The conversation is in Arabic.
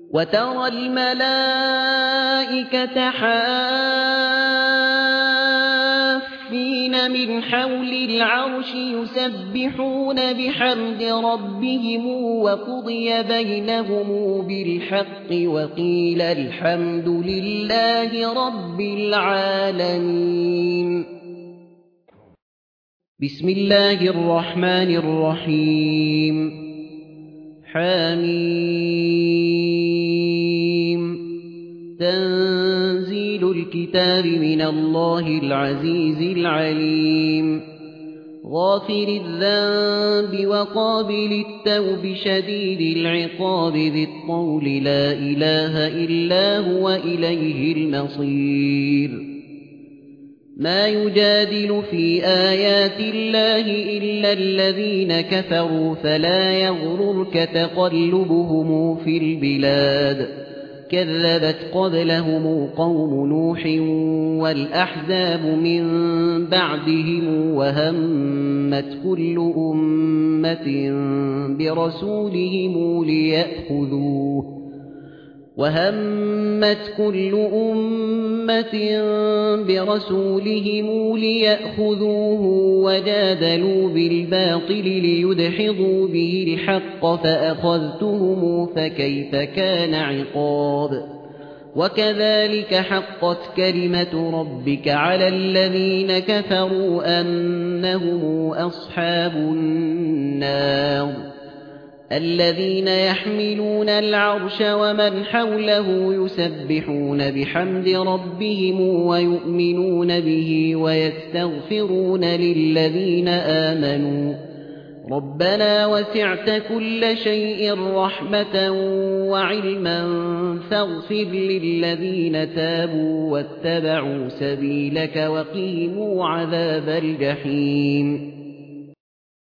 وترى الملائكة حافين من حول العرش يسبحون بحمد ربهم وقضي بينهم بالحق وقيل الحمد لله رب العالمين. بسم الله الرحمن الرحيم. حميم. تنزيل الكتاب من الله العزيز العليم. غافر الذنب وقابل التوب شديد العقاب ذي الطول لا إله إلا هو إليه المصير. ما يجادل في آيات الله إلا الذين كفروا فلا يغررك تقلبهم في البلاد. كذبت قبلهم قوم نوح والأحزاب من بعدهم وهمت كل أمة برسولهم ليأخذوه وجادلوا بالباطل ليدحضوا به الحق فأخذتهم فكيف كان عقاب. وكذلك حقت كلمة ربك على الذين كفروا أنهم أصحاب النار. الذين يحملون العرش ومن حوله يسبحون بحمد ربهم ويؤمنون به ويستغفرون للذين آمنوا ربنا وسعت كل شيء رحمة وعلما فاغفر للذين تابوا واتبعوا سبيلك وقيموا عذاب الجحيم.